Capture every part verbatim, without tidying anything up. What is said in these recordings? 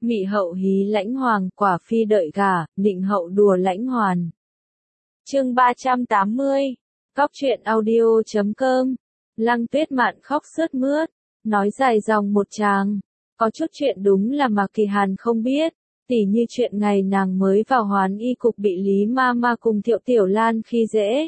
Mị hậu hí lãnh hoàng, quả phi đợi gả, nịnh hậu đùa lãnh hoàn. Chương ba trăm tám mươi. Cóc truyện audio chấm com. Lăng Tuyết Mạn khóc sướt mướt, nói dài dòng một tràng. Có chút chuyện đúng là Mạc Kỳ Hàn không biết, tỉ như chuyện ngày nàng mới vào Hoán Y cục bị Lý Ma Ma cùng Thiệu Tiểu Lan khi dễ.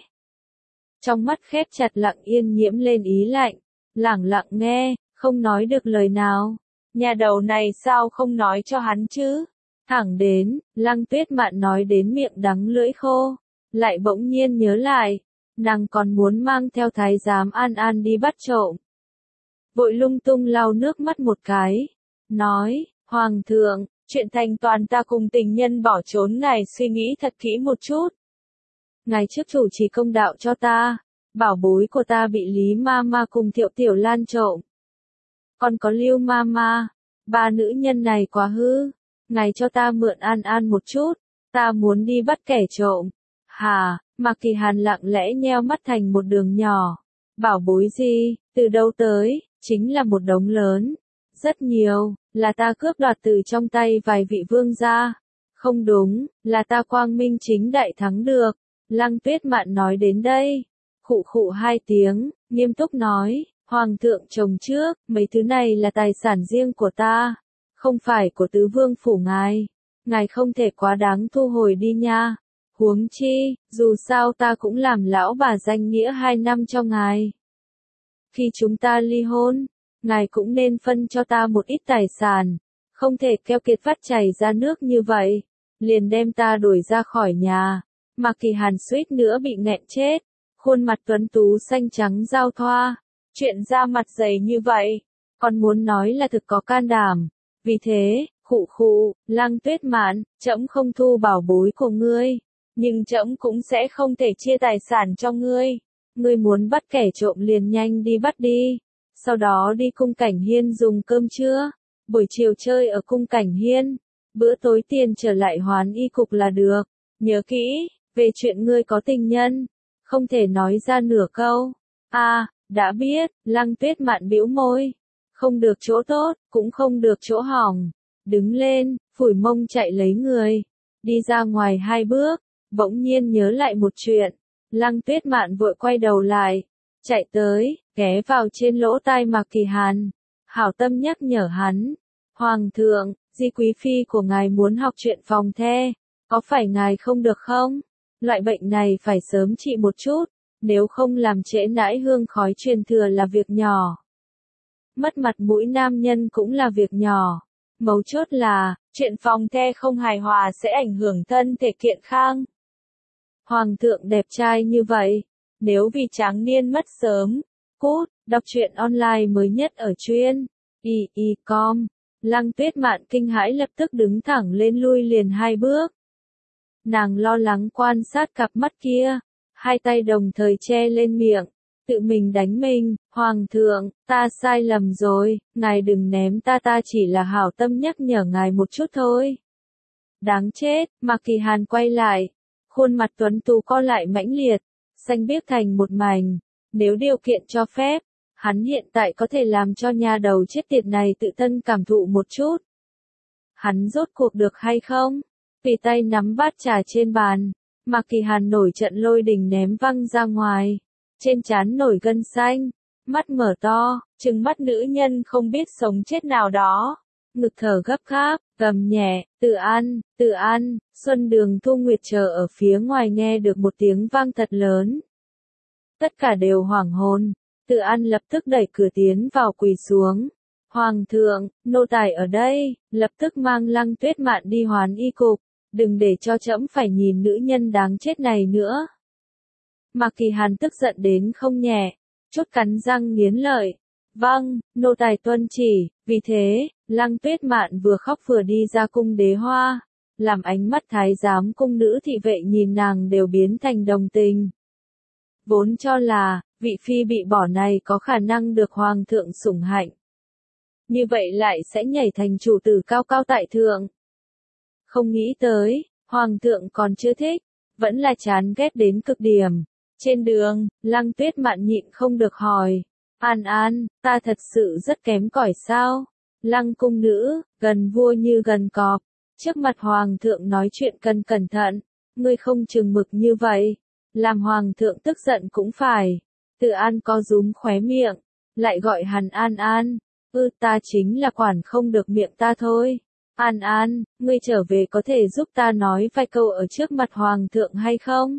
Trong mắt khép chặt Lặng Yên nhiễm lên ý lạnh, lẳng lặng nghe, không nói được lời nào. Nhà đầu này sao không nói cho hắn chứ? Thẳng đến, Lăng Tuyết Mạn nói đến miệng đắng lưỡi khô, lại bỗng nhiên nhớ lại, nàng còn muốn mang theo thái giám An An đi bắt trộm. Vội lung tung lau nước mắt một cái, nói, Hoàng thượng, chuyện thành toàn ta cùng tình nhân bỏ trốn ngài suy nghĩ thật kỹ một chút. Ngài trước chủ trì công đạo cho ta, bảo bối của ta bị Lý Ma Ma cùng Thiệu Tiểu Lan trộm. Còn có Lưu Ma Ma, ba nữ nhân này quá hư, ngài cho ta mượn An An một chút, ta muốn đi bắt kẻ trộm. Hà, Mạc Kỳ Hàn lặng lẽ nheo mắt thành một đường nhỏ. Bảo bối gì, từ đâu tới, chính là một đống lớn. Rất nhiều, là ta cướp đoạt từ trong tay vài vị vương gia. Không đúng, là ta quang minh chính đại thắng được. Lăng Tuyết Mạn nói đến đây, khụ khụ hai tiếng, nghiêm túc nói, Hoàng thượng chồng trước, mấy thứ này là tài sản riêng của ta, không phải của tứ vương phủ ngài. Ngài không thể quá đáng thu hồi đi nha. Huống chi, dù sao ta cũng làm lão bà danh nghĩa hai năm cho ngài. Khi chúng ta ly hôn, ngài cũng nên phân cho ta một ít tài sản, không thể keo kiệt vắt chảy ra nước như vậy, liền đem ta đuổi ra khỏi nhà. Mạc Kỳ Hàn suýt nữa bị nghẹn chết, khuôn mặt tuấn tú xanh trắng giao thoa, chuyện ra mặt dày như vậy, còn muốn nói là thực có can đảm. Vì thế, khụ khụ, Lăng Tuyết Mạn, trẫm không thu bảo bối của ngươi, nhưng trẫm cũng sẽ không thể chia tài sản cho ngươi. Ngươi muốn bắt kẻ trộm liền nhanh đi bắt đi, sau đó đi cung Cảnh Hiên dùng cơm trưa, buổi chiều chơi ở cung Cảnh Hiên, bữa tối tiền trở lại Hoán Y cục là được. Nhớ kỹ, về chuyện ngươi có tình nhân, không thể nói ra nửa câu. A, à, đã biết. Lăng Tuyết Mạn bĩu môi, không được chỗ tốt, cũng không được chỗ hỏng. Đứng lên, phủi mông chạy lấy người, đi ra ngoài hai bước, bỗng nhiên nhớ lại một chuyện. Lăng Tuyết Mạn vội quay đầu lại, chạy tới, ghé vào trên lỗ tai Mạc Kỳ Hàn, hảo tâm nhắc nhở hắn. Hoàng thượng, Di quý phi của ngài muốn học chuyện phòng the, có phải ngài không được không? Loại bệnh này phải sớm trị một chút, nếu không làm trễ nãi hương khói truyền thừa là việc nhỏ. Mất mặt mũi nam nhân cũng là việc nhỏ. Mấu chốt là, chuyện phòng the không hài hòa sẽ ảnh hưởng thân thể kiện khang. Hoàng thượng đẹp trai như vậy, nếu vì tráng niên mất sớm, cút, đọc truyện online mới nhất ở chuyên y y chấm com. Lăng Tuyết Mạn kinh hãi lập tức đứng thẳng lên lui liền hai bước. Nàng lo lắng quan sát cặp mắt kia, hai tay đồng thời che lên miệng, tự mình đánh mình. Hoàng thượng, ta sai lầm rồi, ngài đừng ném ta, ta chỉ là hảo tâm nhắc nhở ngài một chút thôi. Đáng chết. Mạc Kỳ Hàn quay lại, khuôn mặt tuấn tú co lại mãnh liệt, xanh biếc thành một mảnh. Nếu điều kiện cho phép, hắn hiện tại có thể làm cho nhà đầu chết tiệt này tự thân cảm thụ một chút. Hắn rốt cuộc được hay không? Vì tay nắm bát trà trên bàn, Mạc Kỳ Hàn nổi trận lôi đình ném văng ra ngoài, trên trán nổi gân xanh, mắt mở to, trừng mắt nữ nhân không biết sống chết nào đó, ngực thở gấp gáp, gầm nhẹ, Tự An, Tự An. Xuân Đường Thu Nguyệt chờ ở phía ngoài nghe được một tiếng vang thật lớn. Tất cả đều hoảng hồn, Tự An lập tức đẩy cửa tiến vào quỳ xuống. Hoàng thượng, nô tài ở đây, lập tức mang Lăng Tuyết Mạn đi Hoán Y cục, đừng để cho trẫm phải nhìn nữ nhân đáng chết này nữa. Mạc Kỳ Hàn tức giận đến không nhẹ, chút cắn răng nghiến lợi. Vâng, nô tài tuân chỉ. Vì thế, Lăng Tuyết Mạn vừa khóc vừa đi ra cung Đế Hoa, làm ánh mắt thái giám cung nữ thị vệ nhìn nàng đều biến thành đồng tình. Vốn cho là, vị phi bị bỏ này có khả năng được hoàng thượng sủng hạnh. Như vậy lại sẽ nhảy thành chủ tử cao cao tại thượng. Không nghĩ tới, hoàng thượng còn chưa thích, vẫn là chán ghét đến cực điểm. Trên đường, Lăng Tuyết Mạn nhịn không được hỏi, An An, ta thật sự rất kém cỏi sao? Lăng cung nữ, gần vua như gần cọp, trước mặt hoàng thượng nói chuyện cần cẩn thận, ngươi không chừng mực như vậy, làm hoàng thượng tức giận cũng phải. Từ An co rúm khóe miệng, lại gọi hắn An An, ư ta chính là quản không được miệng ta thôi. An An, ngươi trở về có thể giúp ta nói vài câu ở trước mặt hoàng thượng hay không?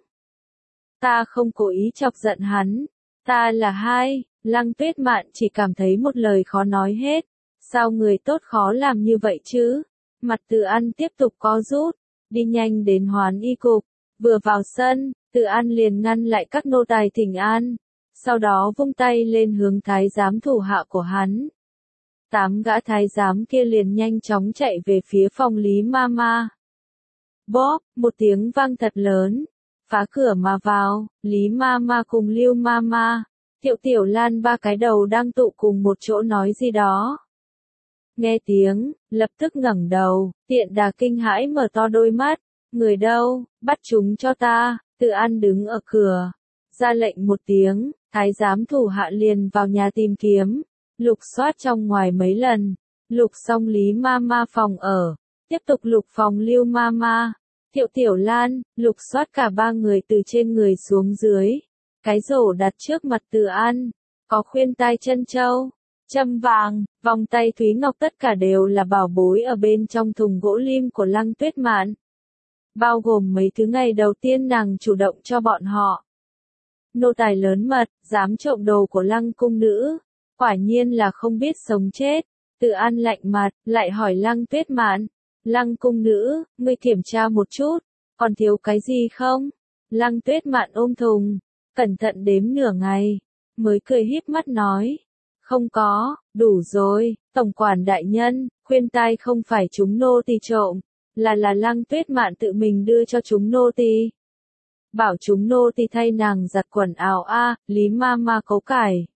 Ta không cố ý chọc giận hắn, ta là hai. Lăng Tuyết Mạn chỉ cảm thấy một lời khó nói hết, sao người tốt khó làm như vậy chứ? Mặt Từ An tiếp tục co rút, đi nhanh đến Hoán Y cục, vừa vào sân, Từ An liền ngăn lại các nô tài thỉnh an, sau đó vung tay lên hướng thái giám thủ hạ của hắn. Tám gã thái giám kia liền nhanh chóng chạy về phía phòng Lý Mama. Bóp, một tiếng vang thật lớn, phá cửa mà vào, Lý Mama cùng Lưu Mama, Thiệu Tiểu Lan ba cái đầu đang tụ cùng một chỗ nói gì đó. Nghe tiếng, lập tức ngẩng đầu, Tiện Đà kinh hãi mở to đôi mắt, người đâu, bắt chúng cho ta. Từ An đứng ở cửa, ra lệnh một tiếng, thái giám thủ hạ liền vào nhà tìm kiếm, lục soát trong ngoài mấy lần, lục xong Lý Mama phòng ở, tiếp tục lục phòng Lưu Mama, Thiệu Tiểu Lan, lục soát cả ba người từ trên người xuống dưới. Cái rổ đặt trước mặt Từ An, có khuyên tai chân châu, châm vàng, vòng tay thúy ngọc tất cả đều là bảo bối ở bên trong thùng gỗ lim của Lăng Tuyết Mạn. Bao gồm mấy thứ ngày đầu tiên nàng chủ động cho bọn họ. Nô tài lớn mật, dám trộm đồ của Lăng cung nữ, quả nhiên là không biết sống chết. Từ An lạnh mặt, lại hỏi Lăng Tuyết Mạn, Lăng cung nữ, ngươi kiểm tra một chút, còn thiếu cái gì không? Lăng Tuyết Mạn ôm thùng, cẩn thận đếm nửa ngày, mới cười híp mắt nói, không có, đủ rồi, tổng quản đại nhân, khuyên tai không phải chúng nô tỳ trộm, là là Lăng Tuyết Mạn tự mình đưa cho chúng nô tỳ. Bảo chúng nô tỳ thay nàng giặt quần áo a. Lý Mama cấu cải.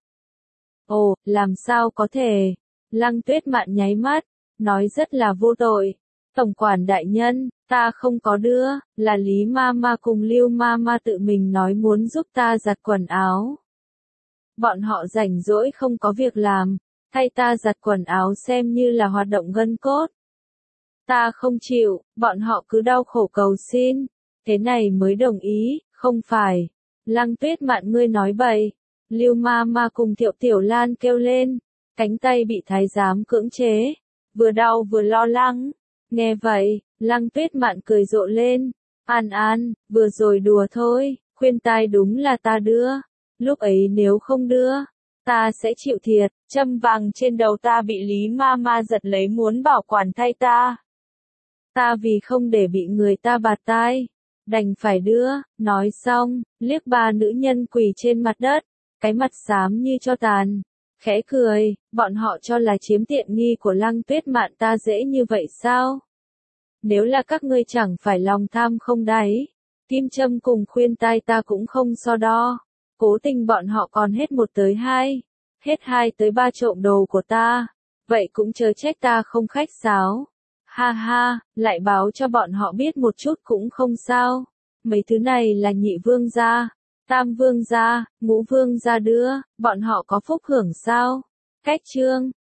Ồ, làm sao có thể? Lăng Tuyết Mạn nháy mắt, nói rất là vô tội. Tổng quản đại nhân, ta không có đưa, là Lý Mama cùng Lưu Mama tự mình nói muốn giúp ta giặt quần áo. Bọn họ rảnh rỗi không có việc làm, thay ta giặt quần áo xem như là hoạt động gân cốt. Ta không chịu, bọn họ cứ đau khổ cầu xin, thế này mới đồng ý, không phải. Lăng Tuyết Mạn ngươi nói bậy. Lưu Mama cùng Thiệu Tiểu Lan kêu lên, cánh tay bị thái giám cưỡng chế, vừa đau vừa lo lắng. Nghe vậy, Lăng Tuyết Mạn cười rộ lên, An An, vừa rồi đùa thôi, khuyên tai đúng là ta đưa, lúc ấy nếu không đưa, ta sẽ chịu thiệt. Châm vàng trên đầu ta bị Lý Mama giật lấy muốn bảo quản thay ta. Ta vì không để bị người ta bạt tai, đành phải đưa. Nói xong, liếc ba nữ nhân quỳ trên mặt đất, cái mặt xám như tro tàn, khẽ cười, bọn họ cho là chiếm tiện nghi của Lăng Tuyết Mạn ta dễ như vậy sao? Nếu là các ngươi chẳng phải lòng tham không đáy, kim châm cùng khuyên tai ta cũng không so đo, cố tình bọn họ còn hết một tới hai, hết hai tới ba trộm đồ của ta, vậy cũng chớ trách ta không khách sáo. Ha ha, lại báo cho bọn họ biết một chút cũng không sao, mấy thứ này là nhị vương gia, tam vương gia, ngũ vương gia đưa, bọn họ có phúc hưởng sao? Cách chương